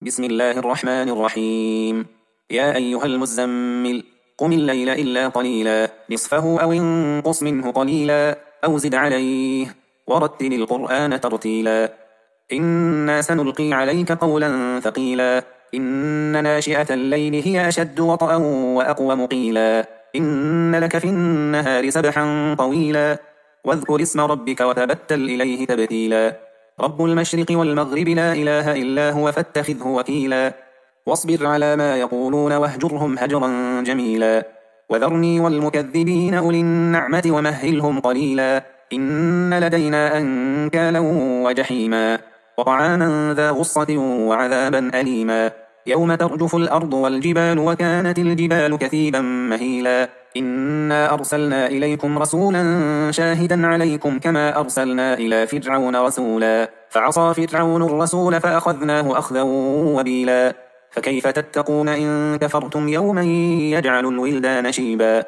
بسم الله الرحمن الرحيم. يا أيها المزمل قم الليل إلا قليلا نصفه أو انقص منه قليلا أو زد عليه ورتل القرآن ترتيلا إنا سنلقي عليك قولا ثقيلا إن ناشئة الليل هي أشد وطئا وأقوم قيلا إن لك في النهار سبحا طويلا واذكر اسم ربك وتبتل إليه تبتيلا رب المشرق والمغرب لا إله إلا هو فاتخذه وكيلا واصبر على ما يقولون واهجرهم هجرا جميلا وذرني والمكذبين أولي النعمة ومهلهم قليلا إن لدينا أنكالا وجحيما وطعاما ذا غصة وعذابا أليما يوم ترجف الأرض والجبال وكانت الجبال كثيبا مهيلا إنا أرسلنا إليكم رسولا شاهدا عليكم كما أرسلنا إلى فرعون رسولا فعصى فرعون الرسول فأخذناه أخذا وبيلا فكيف تتقون إن كفرتم يوما يجعل الولدان شيبا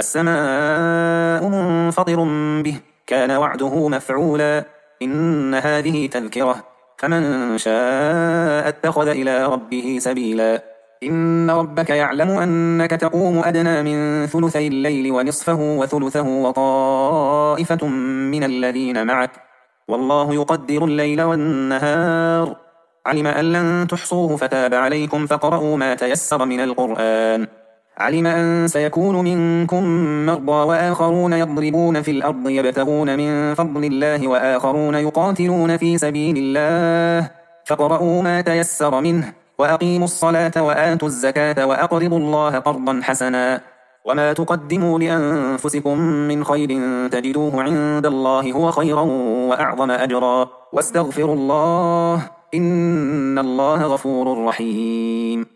السماء منفطر به كان وعده مفعولا إن هذه تذكرة فمن شاء اتخذ إلى ربه سبيلا إن ربك يعلم أنك تقوم أدنى من ثلثي الليل ونصفه وثلثه وطائفة من الذين معك والله يقدر الليل والنهار علم أن لن تحصوه فتاب عليكم فقرأوا ما تيسر من القرآن علم أن سيكون منكم مرضى وآخرون يضربون في الأرض يبتغون من فضل الله وآخرون يقاتلون في سبيل الله فقرأوا ما تيسر منه وأقيموا الصلاة وآتوا الزكاة وأقرضوا الله قرضا حسنا وما تقدموا لأنفسكم من خير تجدوه عند الله هو خيرا وأعظم أجرا واستغفروا الله إن الله غفور رحيم.